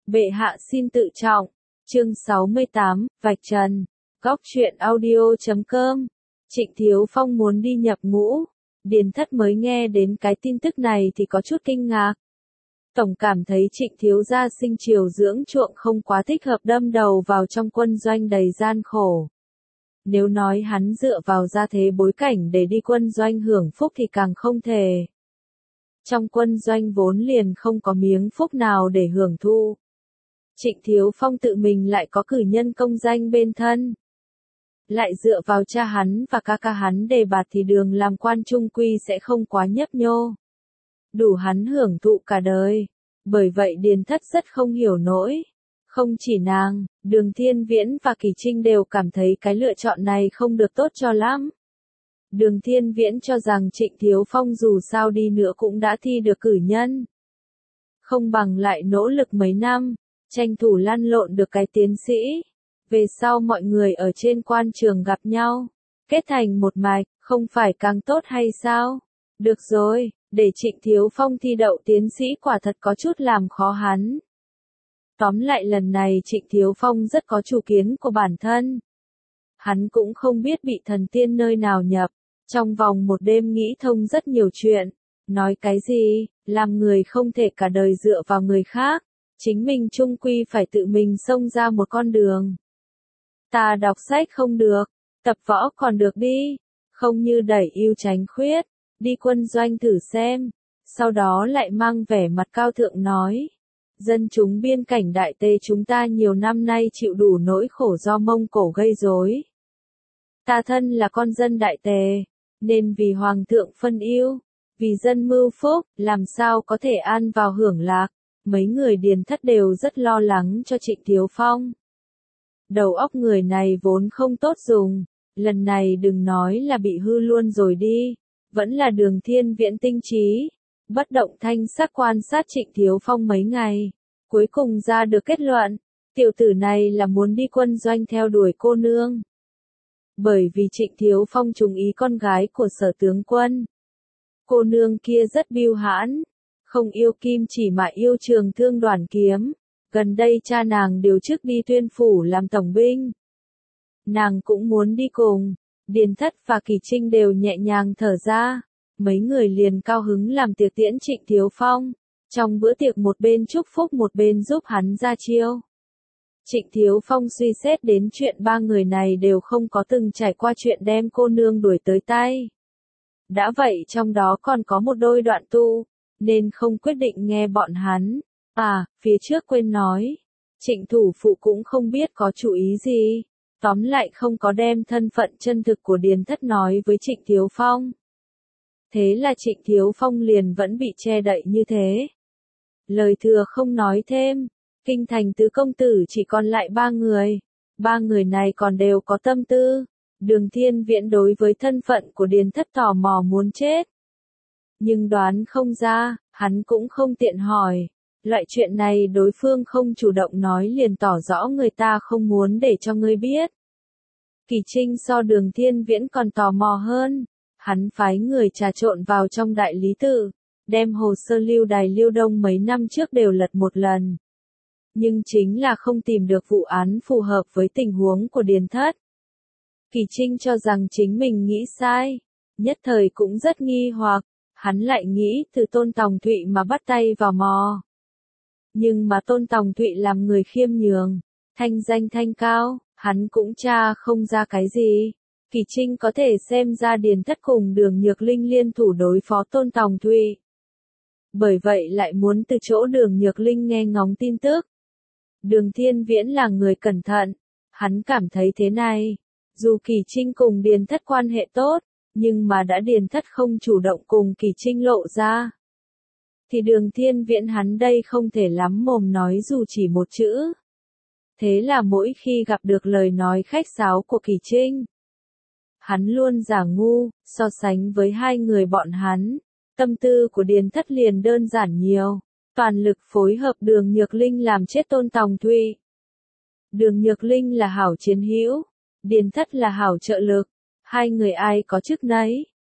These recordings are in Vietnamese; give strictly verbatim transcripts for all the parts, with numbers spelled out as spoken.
Bệ hạ xin tự trọng. Chương sáu mươi tám, Vạch Trần. Góc truyện audio chấm com. Trịnh Thiếu Phong muốn đi nhập ngũ. Điền Thất mới nghe đến cái tin tức này thì có chút kinh ngạc. Tổng cảm thấy Trịnh thiếu gia sinh chiều dưỡng chuộng không quá thích hợp đâm đầu vào trong quân doanh đầy gian khổ. Nếu nói hắn dựa vào gia thế bối cảnh để đi quân doanh hưởng phúc thì càng không thể. Trong quân doanh vốn liền không có miếng phúc nào để hưởng thụ. Trịnh Thiếu Phong tự mình lại có cử nhân công danh bên thân. Lại dựa vào cha hắn và ca ca hắn đề bạt thì đường làm quan trung quy sẽ không quá nhấp nhô. Đủ hắn hưởng thụ cả đời. Bởi vậy Điền Thất rất không hiểu nổi. Không chỉ nàng, Đường Thiên Viễn và Kỳ Trinh đều cảm thấy cái lựa chọn này không được tốt cho lắm. Đường Thiên Viễn cho rằng Trịnh Thiếu Phong dù sao đi nữa cũng đã thi được cử nhân. Không bằng lại nỗ lực mấy năm, tranh thủ lăn lộn được cái tiến sĩ. Về sau mọi người ở trên quan trường gặp nhau, kết thành một mạch, không phải càng tốt hay sao? Được rồi, để Trịnh Thiếu Phong thi đậu tiến sĩ quả thật có chút làm khó hắn. Tóm lại lần này Trịnh Thiếu Phong rất có chủ kiến của bản thân. Hắn cũng không biết bị thần tiên nơi nào nhập, trong vòng một đêm nghĩ thông rất nhiều chuyện. Nói cái gì, làm người không thể cả đời dựa vào người khác, chính mình chung quy phải tự mình xông ra một con đường. Ta đọc sách không được, tập võ còn được đi, không như đẩy yêu tránh khuyết, đi quân doanh thử xem, sau đó lại mang vẻ mặt cao thượng nói. Dân chúng biên cảnh Đại Tây chúng ta nhiều năm nay chịu đủ nỗi khổ do Mông Cổ gây rối. Ta thân là con dân Đại Tề, nên vì Hoàng thượng phân yêu, vì dân mưu phúc, làm sao có thể an vào hưởng lạc. Mấy người Điền Thất đều rất lo lắng cho Trịnh Thiếu Phong. Đầu óc người này vốn không tốt dùng, lần này đừng nói là bị hư luôn rồi đi, vẫn là Đường Thiên Viễn tinh trí, bất động thanh sắc quan sát Trịnh Thiếu Phong mấy ngày, cuối cùng ra được kết luận, tiểu tử này là muốn đi quân doanh theo đuổi cô nương. Bởi vì Trịnh Thiếu Phong trùng ý con gái của Sở tướng quân. Cô nương kia rất biêu hãn, không yêu kim chỉ mà yêu Trường Thương Đoàn kiếm. Gần đây cha nàng điều chức đi Tuyên phủ làm tổng binh. Nàng cũng muốn đi cùng. Điền Thất và Kỳ Trinh đều nhẹ nhàng thở ra. Mấy người liền cao hứng làm tiệc tiễn Trịnh Thiếu Phong. Trong bữa tiệc một bên chúc phúc một bên giúp hắn ra chiêu. Trịnh Thiếu Phong suy xét đến chuyện ba người này đều không có từng trải qua chuyện đem cô nương đuổi tới tay. Đã vậy trong đó còn có một đôi đoạn tu, nên không quyết định nghe bọn hắn. À, phía trước quên nói, Trịnh thủ phụ cũng không biết có chủ ý gì, tóm lại không có đem thân phận chân thực của Điền Thất nói với Trịnh Thiếu Phong. Thế là Trịnh Thiếu Phong liền vẫn bị che đậy như thế. Lời thừa không nói thêm, kinh thành tứ công tử chỉ còn lại ba người, ba người này còn đều có tâm tư. Đường Thiên Viễn đối với thân phận của Điền Thất tò mò muốn chết. Nhưng đoán không ra, hắn cũng không tiện hỏi. Loại chuyện này đối phương không chủ động nói liền tỏ rõ người ta không muốn để cho ngươi biết. Kỳ Trinh so Đường Thiên Viễn còn tò mò hơn. Hắn phái người trà trộn vào trong đại lý tự, đem hồ sơ lưu đày Liêu Đông mấy năm trước đều lật một lần. Nhưng chính là không tìm được vụ án phù hợp với tình huống của Điền Thất. Kỳ Trinh cho rằng chính mình nghĩ sai, nhất thời cũng rất nghi hoặc, hắn lại nghĩ từ Tôn Tòng Thụy mà bắt tay vào mò. Nhưng mà Tôn Tòng Thụy làm người khiêm nhường, thanh danh thanh cao, hắn cũng tra không ra cái gì. Kỳ Trinh có thể xem ra Điền Thất cùng Đường Nhược Linh liên thủ đối phó Tôn Tòng Thụy. Bởi vậy lại muốn từ chỗ Đường Nhược Linh nghe ngóng tin tức. Đường Thiên Viễn là người cẩn thận, hắn cảm thấy thế này. Dù Kỳ Trinh cùng Điền Thất quan hệ tốt, nhưng mà đã Điền Thất không chủ động cùng Kỳ Trinh lộ ra. Thì Đường Thiên Viễn hắn đây không thể lắm mồm nói dù chỉ một chữ. Thế là mỗi khi gặp được lời nói khách sáo của Kỳ Trinh, hắn luôn giả ngu, so sánh với hai người bọn hắn, tâm tư của Điền Thất liền đơn giản nhiều, toàn lực phối hợp Đường Nhược Linh làm chết Tôn Tòng Thụy. Đường Nhược Linh là hảo chiến hữu, Điền Thất là hảo trợ lực, hai người ai có chức nấy,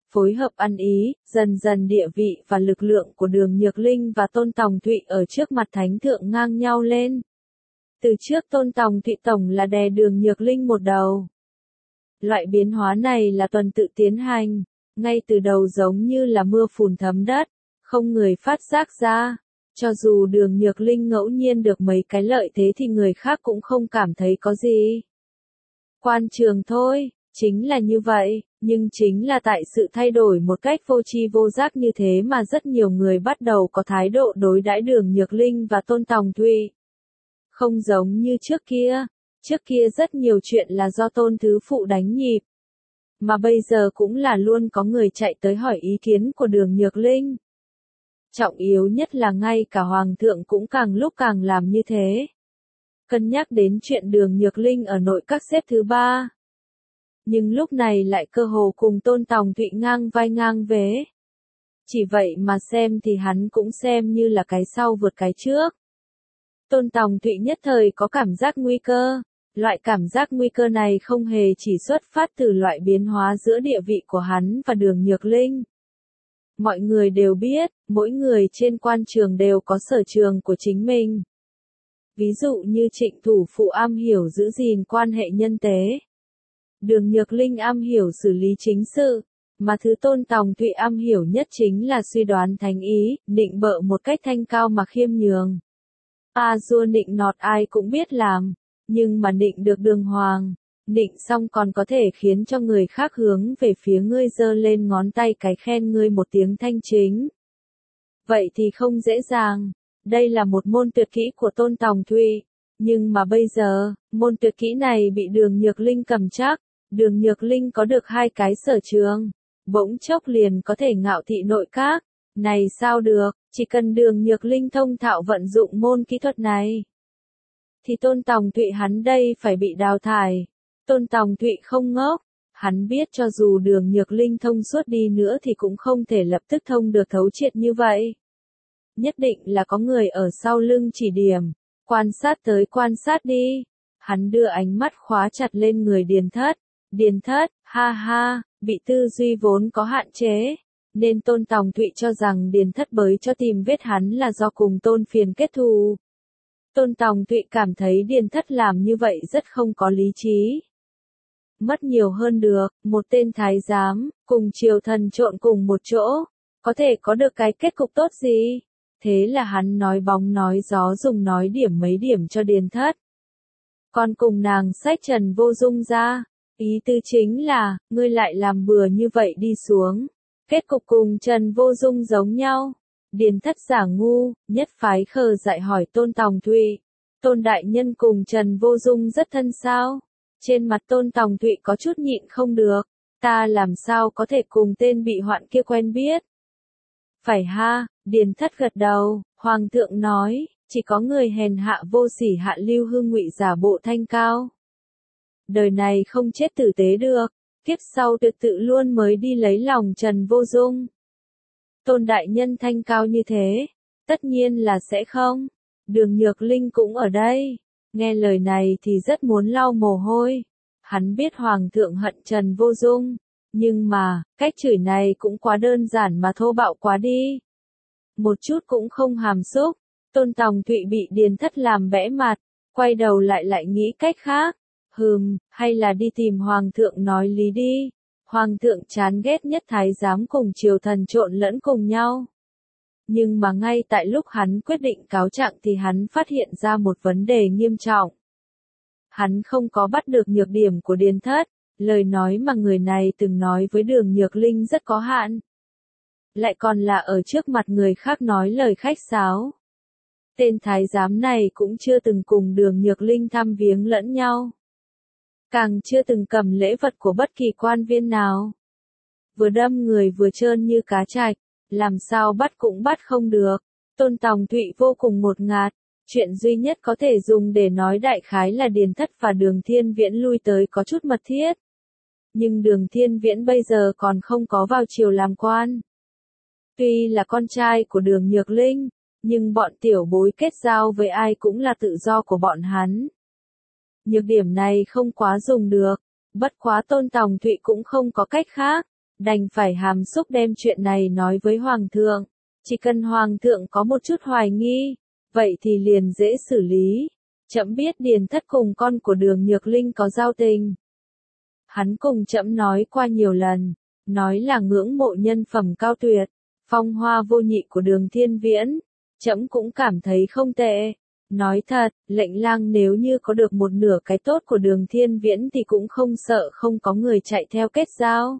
phối hợp ăn ý, dần dần địa vị và lực lượng của Đường Nhược Linh và Tôn Tòng Thụy ở trước mặt Thánh Thượng ngang nhau lên. Từ trước Tôn Tòng Thụy tổng là đè Đường Nhược Linh một đầu. Loại biến hóa này là tuần tự tiến hành, ngay từ đầu giống như là mưa phùn thấm đất, không người phát giác ra. Cho dù Đường Nhược Linh ngẫu nhiên được mấy cái lợi thế thì người khác cũng không cảm thấy có gì. Quan trường thôi, chính là như vậy, nhưng chính là tại sự thay đổi một cách vô tri vô giác như thế mà rất nhiều người bắt đầu có thái độ đối đãi Đường Nhược Linh và Tôn Tòng Thụy. Không giống như trước kia, trước kia rất nhiều chuyện là do Tôn Thứ Phụ đánh nhịp. Mà bây giờ cũng là luôn có người chạy tới hỏi ý kiến của Đường Nhược Linh. Trọng yếu nhất là ngay cả Hoàng thượng cũng càng lúc càng làm như thế. Cân nhắc đến chuyện Đường Nhược Linh ở nội các xếp thứ ba. Nhưng lúc này lại cơ hồ cùng Tôn Tòng Thụy ngang vai ngang vế. Chỉ vậy mà xem thì hắn cũng xem như là cái sau vượt cái trước. Tôn Tòng Thụy nhất thời có cảm giác nguy cơ. Loại cảm giác nguy cơ này không hề chỉ xuất phát từ loại biến hóa giữa địa vị của hắn và Đường Nhược Linh. Mọi người đều biết, mỗi người trên quan trường đều có sở trường của chính mình. Ví dụ như Trịnh Thủ Phụ am hiểu giữ gìn quan hệ nhân tế. Đường Nhược Linh am hiểu xử lý chính sự, mà thứ Tôn Tòng Thụy am hiểu nhất chính là suy đoán thánh ý, nịnh bợ một cách thanh cao mà khiêm nhường. A dua nịnh nọt ai cũng biết làm, nhưng mà nịnh được đường hoàng, nịnh xong còn có thể khiến cho người khác hướng về phía ngươi giơ lên ngón tay cái khen ngươi một tiếng thanh chính. Vậy thì không dễ dàng, đây là một môn tuyệt kỹ của Tôn Tòng Thụy, nhưng mà bây giờ, môn tuyệt kỹ này bị Đường Nhược Linh cầm chắc, Đường Nhược Linh có được hai cái sở trường, bỗng chốc liền có thể ngạo thị nội các, này sao được, chỉ cần Đường Nhược Linh thông thạo vận dụng môn kỹ thuật này. Thì Tôn Tòng Thụy hắn đây phải bị đào thải. Tôn Tòng Thụy không ngốc, hắn biết cho dù Đường Nhược Linh thông suốt đi nữa thì cũng không thể lập tức thông được thấu triệt như vậy. Nhất định là có người ở sau lưng chỉ điểm, quan sát tới quan sát đi. Hắn đưa ánh mắt khóa chặt lên người Điền Thất. Điền Thất, ha ha, bị tư duy vốn có hạn chế, nên Tôn Tòng Thụy cho rằng Điền Thất bới cho tìm vết hắn là do cùng Tôn Phiền kết thù. Tôn Tòng Thụy cảm thấy Điền Thất làm như vậy rất không có lý trí. Mất nhiều hơn được, một tên thái giám, cùng triều thần trộn cùng một chỗ, có thể có được cái kết cục tốt gì? Thế là hắn nói bóng nói gió dùng nói điểm mấy điểm cho Điền Thất. Còn cùng nàng sách Trần Vô Dung ra, ý tư chính là, ngươi lại làm bừa như vậy đi xuống. Kết cục cùng Trần Vô Dung giống nhau. Điền Thất giả ngu, nhất phái khờ dại hỏi Tôn Tòng Thụy. Tôn đại nhân cùng Trần Vô Dung rất thân sao? Trên mặt Tôn Tòng Thụy có chút nhịn không được. Ta làm sao có thể cùng tên bị hoạn kia quen biết? Phải ha, Điền Thất gật đầu, Hoàng thượng nói, chỉ có người hèn hạ vô sỉ hạ lưu hương ngụy giả bộ thanh cao. Đời này không chết tử tế được, kiếp sau tuyệt tự luôn mới đi lấy lòng Trần Vô Dung. Tôn đại nhân thanh cao như thế, tất nhiên là sẽ không. Đường Nhược Linh cũng ở đây, nghe lời này thì rất muốn lau mồ hôi. Hắn biết Hoàng thượng hận Trần Vô Dung, nhưng mà, cách chửi này cũng quá đơn giản mà thô bạo quá đi. Một chút cũng không hàm xúc, Tôn Tòng Thụy bị Điền Thất làm bẽ mặt, quay đầu lại lại nghĩ cách khác. Hừm, hay là đi tìm Hoàng thượng nói lý đi. Hoàng thượng chán ghét nhất thái giám cùng triều thần trộn lẫn cùng nhau. Nhưng mà ngay tại lúc hắn quyết định cáo trạng thì hắn phát hiện ra một vấn đề nghiêm trọng. Hắn không có bắt được nhược điểm của Điền Thất, lời nói mà người này từng nói với Đường Nhược Linh rất có hạn. Lại còn là ở trước mặt người khác nói lời khách sáo. Tên thái giám này cũng chưa từng cùng Đường Nhược Linh thăm viếng lẫn nhau. Càng chưa từng cầm lễ vật của bất kỳ quan viên nào. Vừa đâm người vừa trơn như cá trạch, làm sao bắt cũng bắt không được. Tôn Tòng Thụy vô cùng ngột ngạt, chuyện duy nhất có thể dùng để nói đại khái là Điền Thất và Đường Thiên Viễn lui tới có chút mật thiết. Nhưng Đường Thiên Viễn bây giờ còn không có vào triều làm quan. Tuy là con trai của Đường Nhược Linh, nhưng bọn tiểu bối kết giao với ai cũng là tự do của bọn hắn. Nhược điểm này không quá dùng được, bất quá Tôn Tòng Thụy cũng không có cách khác, đành phải hàm xúc đem chuyện này nói với Hoàng thượng. Chỉ cần Hoàng thượng có một chút hoài nghi, vậy thì liền dễ xử lý. Trẫm biết Điền Thất cùng con của Đường Nhược Linh có giao tình. Hắn cùng trẫm nói qua nhiều lần, nói là ngưỡng mộ nhân phẩm cao tuyệt, phong hoa vô nhị của Đường Thiên Viễn. Trẫm cũng cảm thấy không tệ. Nói thật, lệnh lang nếu như có được một nửa cái tốt của Đường Thiên Viễn thì cũng không sợ không có người chạy theo kết giao.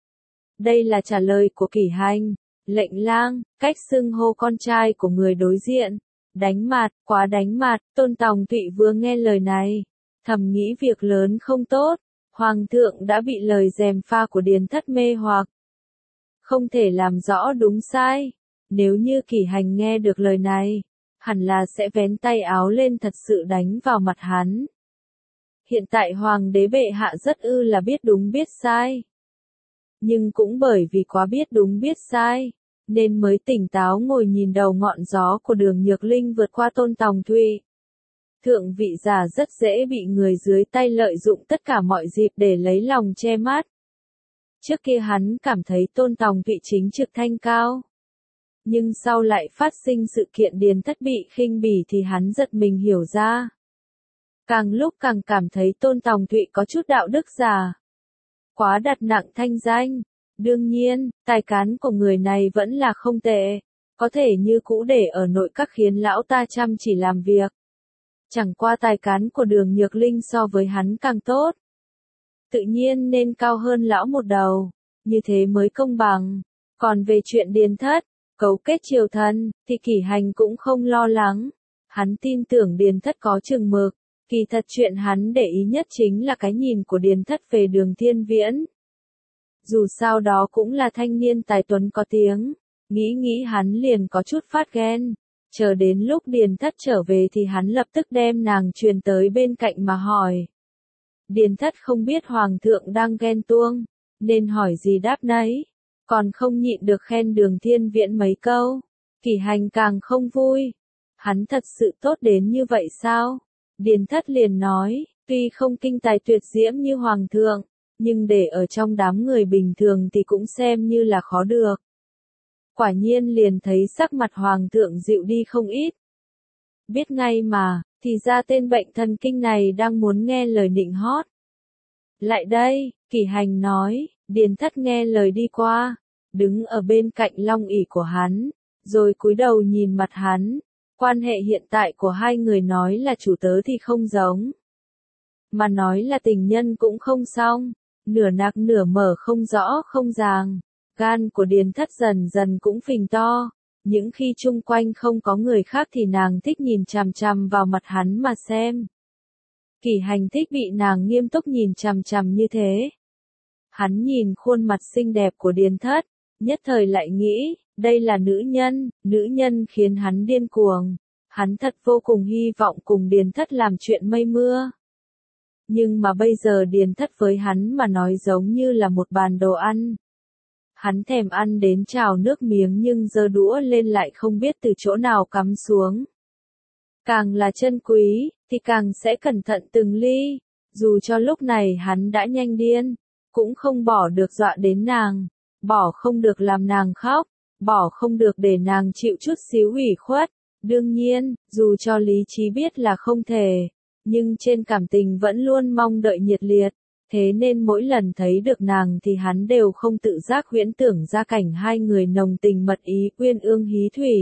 Đây là trả lời của Kỷ Hành. Lệnh lang, cách xưng hô con trai của người đối diện. Đánh mặt, quá đánh mặt, Tôn Tòng Thụy vừa nghe lời này. Thầm nghĩ việc lớn không tốt. Hoàng thượng đã bị lời gièm pha của Điền Thất mê hoặc. Không thể làm rõ đúng sai. Nếu như Kỷ Hành nghe được lời này, hẳn là sẽ vén tay áo lên thật sự đánh vào mặt hắn. Hiện tại Hoàng đế bệ hạ rất ư là biết đúng biết sai. Nhưng cũng bởi vì quá biết đúng biết sai, nên mới tỉnh táo ngồi nhìn đầu ngọn gió của Đường Nhược Linh vượt qua Tôn Tòng Thụy. Thượng vị giả rất dễ bị người dưới tay lợi dụng tất cả mọi dịp để lấy lòng che mắt. Trước kia hắn cảm thấy Tôn Tòng Thụy chính trực thanh cao. Nhưng sau lại phát sinh sự kiện Điền Thất bị khinh bỉ thì hắn giật mình hiểu ra. Càng lúc càng cảm thấy Tôn Tòng Thụy có chút đạo đức giả. Quá đặt nặng thanh danh. Đương nhiên, tài cán của người này vẫn là không tệ. Có thể như cũ để ở nội các khiến lão ta chăm chỉ làm việc. Chẳng qua tài cán của Đường Nhược Linh so với hắn càng tốt. Tự nhiên nên cao hơn lão một đầu. Như thế mới công bằng. Còn về chuyện Điền Thất, cấu kết triều thần, thì Kỷ Hành cũng không lo lắng. Hắn tin tưởng Điền Thất có chừng mực. Kỳ thật chuyện hắn để ý nhất chính là cái nhìn của Điền Thất về Đường Thiên Viễn. Dù sao đó cũng là thanh niên tài tuấn có tiếng. Nghĩ nghĩ hắn liền có chút phát ghen. Chờ đến lúc Điền Thất trở về thì hắn lập tức đem nàng truyền tới bên cạnh mà hỏi. Điền Thất không biết Hoàng thượng đang ghen tuông, nên hỏi gì đáp nấy. Còn không nhịn được khen Đường Thiên Viễn mấy câu. Kỷ Hành càng không vui. Hắn thật sự tốt đến như vậy sao? Điền Thất liền nói, tuy không kinh tài tuyệt diễm như Hoàng thượng, nhưng để ở trong đám người bình thường thì cũng xem như là khó được. Quả nhiên liền thấy sắc mặt Hoàng thượng dịu đi không ít. Biết ngay mà, thì ra tên bệnh thần kinh này đang muốn nghe lời nịnh hót. Lại đây, Kỷ Hành nói, Điền Thất nghe lời đi qua, đứng ở bên cạnh long ỷ của hắn, rồi cúi đầu nhìn mặt hắn. Quan hệ hiện tại của hai người nói là chủ tớ thì không giống. Mà nói là tình nhân cũng không xong. Nửa nạc nửa mở không rõ không ràng. Gan của Điền Thất dần dần cũng phình to. Những khi chung quanh không có người khác thì nàng thích nhìn chằm chằm vào mặt hắn mà xem. Kỷ Hành thích bị nàng nghiêm túc nhìn chằm chằm như thế. Hắn nhìn khuôn mặt xinh đẹp của Điền Thất, nhất thời lại nghĩ, đây là nữ nhân, nữ nhân khiến hắn điên cuồng. Hắn thật vô cùng hy vọng cùng Điền Thất làm chuyện mây mưa. Nhưng mà bây giờ Điền Thất với hắn mà nói giống như là một bàn đồ ăn. Hắn thèm ăn đến trào nước miếng nhưng giơ đũa lên lại không biết từ chỗ nào cắm xuống. Càng là chân quý, thì càng sẽ cẩn thận từng ly. Dù cho lúc này hắn đã nhanh điên, cũng không bỏ được dọa đến nàng. Bỏ không được làm nàng khóc, bỏ không được để nàng chịu chút xíu ủy khuất. Đương nhiên, dù cho lý trí biết là không thể, nhưng trên cảm tình vẫn luôn mong đợi nhiệt liệt. Thế nên mỗi lần thấy được nàng thì hắn đều không tự giác huyễn tưởng ra cảnh hai người nồng tình mật ý uyên ương hí thủy.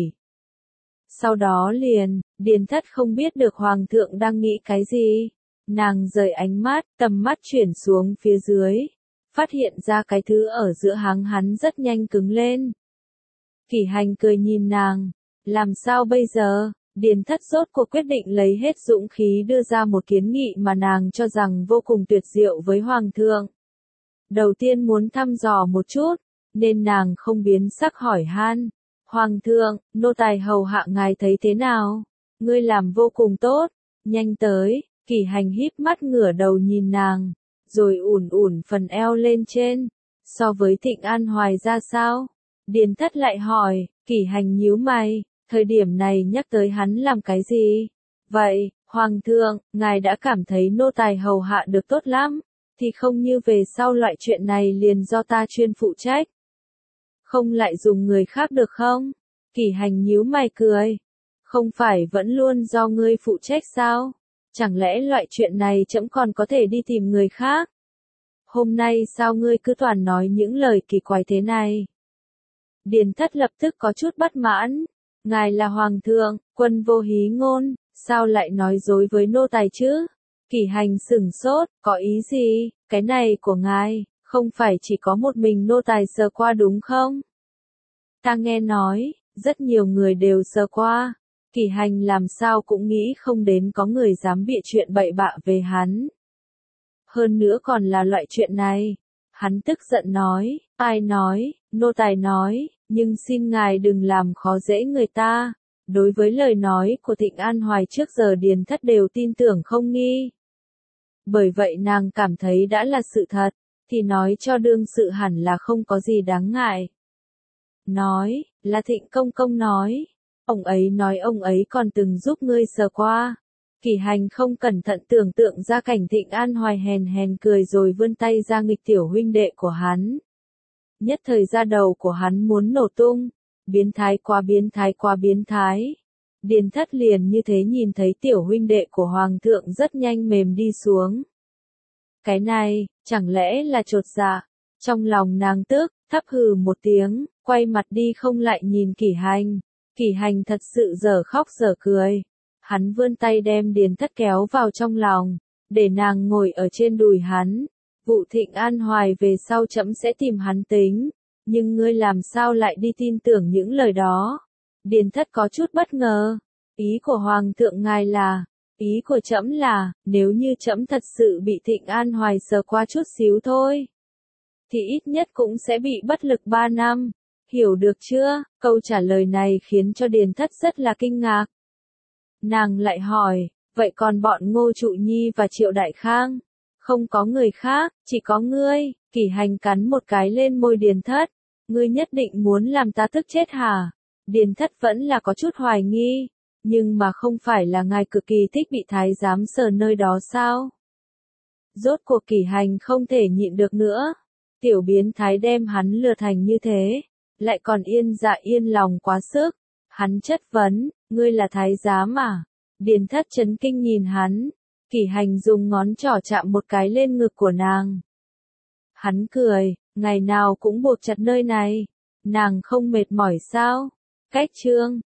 Sau đó liền, Điền Thất không biết được Hoàng thượng đang nghĩ cái gì. Nàng rời ánh mắt, tầm mắt chuyển xuống phía dưới. Phát hiện ra cái thứ ở giữa háng hắn rất nhanh cứng lên. Kỷ Hành cười nhìn nàng. Làm sao bây giờ? Điền Thất rốt cuộc quyết định lấy hết dũng khí đưa ra một kiến nghị mà nàng cho rằng vô cùng tuyệt diệu với Hoàng thượng. Đầu tiên muốn thăm dò một chút, nên nàng không biến sắc hỏi han. Hoàng thượng, nô tài hầu hạ ngài thấy thế nào? Ngươi làm vô cùng tốt, nhanh tới. Kỷ Hành híp mắt ngửa đầu nhìn nàng, rồi ủn ủn phần eo lên trên. So với Thịnh An Hoài ra sao? Điền Thất lại hỏi. Kỷ Hành nhíu mày. Thời điểm này nhắc tới hắn làm cái gì? Vậy, Hoàng thượng, ngài đã cảm thấy nô tài hầu hạ được tốt lắm. thì không như về sau loại chuyện này liền do ta chuyên phụ trách. Không lại dùng người khác được không? Kỷ Hành nhíu mày cười. Không phải vẫn luôn do ngươi phụ trách sao? Chẳng lẽ loại chuyện này trẫm còn có thể đi tìm người khác? Hôm nay sao ngươi cứ toàn nói những lời kỳ quái thế này? Điền Thất lập tức có chút bất mãn. Ngài là hoàng thượng, quân vô hí ngôn, sao lại nói dối với nô tài chứ? Kỷ Hành sửng sốt, có ý gì? Cái này của ngài, không phải chỉ có một mình nô tài sờ qua đúng không? Ta nghe nói, rất nhiều người đều sờ qua. Kỷ Hành làm sao cũng nghĩ không đến có người dám bịa chuyện bậy bạ về hắn. Hơn nữa còn là loại chuyện này. Hắn tức giận nói, ai nói, nô tài nói, nhưng xin ngài đừng làm khó dễ người ta. Đối với lời nói của Thịnh An Hoài trước giờ Điền Thất đều tin tưởng không nghi. Bởi vậy nàng cảm thấy đã là sự thật, thì nói cho đương sự hẳn là không có gì đáng ngại. Nói, là Thịnh Công Công nói. Ông ấy nói ông ấy còn từng giúp ngươi sờ qua. Kỷ Hành không cẩn thận tưởng tượng ra cảnh Thịnh An Hoài hèn hèn cười rồi vươn tay ra nghịch tiểu huynh đệ của hắn. Nhất thời da đầu của hắn muốn nổ tung. Biến thái quá biến thái quá biến thái. Điền Thất liền như thế nhìn thấy tiểu huynh đệ của Hoàng thượng rất nhanh mềm đi xuống. Cái này, chẳng lẽ là chột dạ? Trong lòng nàng tức, thấp hừ một tiếng, quay mặt đi không lại nhìn Kỷ Hành. Kỷ Hành thật sự dở khóc dở cười. Hắn vươn tay đem Điền Thất kéo vào trong lòng, để nàng ngồi ở trên đùi hắn. Vụ Thịnh An Hoài về sau trẫm sẽ tìm hắn tính, nhưng ngươi làm sao lại đi tin tưởng những lời đó? Điền Thất có chút bất ngờ. Ý của Hoàng thượng ngài là, ý của trẫm là, nếu như trẫm thật sự bị Thịnh An Hoài sờ qua chút xíu thôi, thì ít nhất cũng sẽ bị bất lực ba năm. Hiểu được chưa? Câu trả lời này khiến cho Điền Thất rất là kinh ngạc. Nàng lại hỏi, vậy còn bọn Ngô Trụ Nhi và Triệu Đại Khang? Không có người khác, chỉ có ngươi. Kỷ Hành cắn một cái lên môi Điền Thất. Ngươi nhất định muốn làm ta tức chết hả? Điền Thất vẫn là có chút hoài nghi. Nhưng mà không phải là ngài cực kỳ thích bị thái giám sờ nơi đó sao? Rốt cuộc Kỷ Hành không thể nhịn được nữa. Tiểu biến thái đem hắn lừa thành như thế, lại còn yên dạ yên lòng quá sức. Hắn chất vấn, ngươi là thái giám à? Điền Thất chấn kinh nhìn hắn. Kỷ Hành dùng ngón trỏ chạm một cái lên ngực của nàng. Hắn cười, ngày nào cũng buộc chặt nơi này. Nàng không mệt mỏi sao? Cách chương